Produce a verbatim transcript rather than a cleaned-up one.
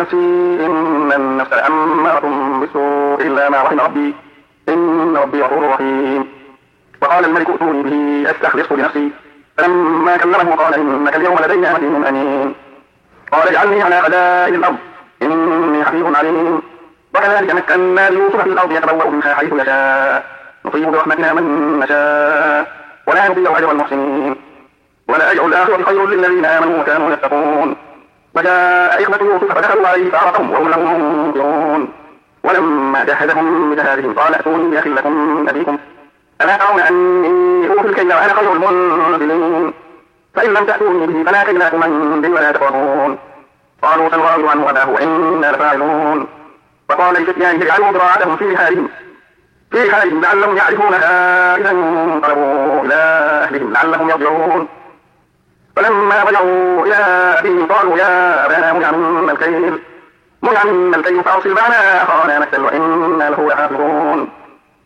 نفسي إن النفس لأمارة بالسوء إلا ما رحم ربي إن ربي غفور رحيم. وقال الملك ائتوني به أستخلصه لنفسي فلما كلمه قال إنك اليوم لدينا مكين أمين. قال اجعلني على خزائن الأرض إني حفيظ عليم. وكذلك مكنا ليوسف في الأرض يتبوأ منها حيث يشاء نصيب برحمتنا من نشاء ولا نضيع أجر المحسنين. ولأجر الآخرة خير للذين آمنوا وكانوا يتقون. وجاء إخوة يوسف فدخلوا عليه فعرفهم وهم له منكرون. ولما جهزهم بجهازهم قال ائتوني بأخ لكم من أبيكم ألا ترون أني أوفي الكيل وأنا خير المنزلين. فإن لم تأتوني به فلا كيل لكم عندي ولا تقربون. قالوا سنراود عنه أباه وإنا لفاعلون. وقال لفتيانه اجعلوا ضراعتهم في رحالهم في رحالهم لعلهم يعرفونها إذا انقلبوا إلى أهلهم لعلهم يرجعون. فلما رجعوا إلى أبيهم قالوا يا أبانا منع منا الكيل منع منا الكيل فأرسل معنا أخانا نكتل وإنا له لحافظون.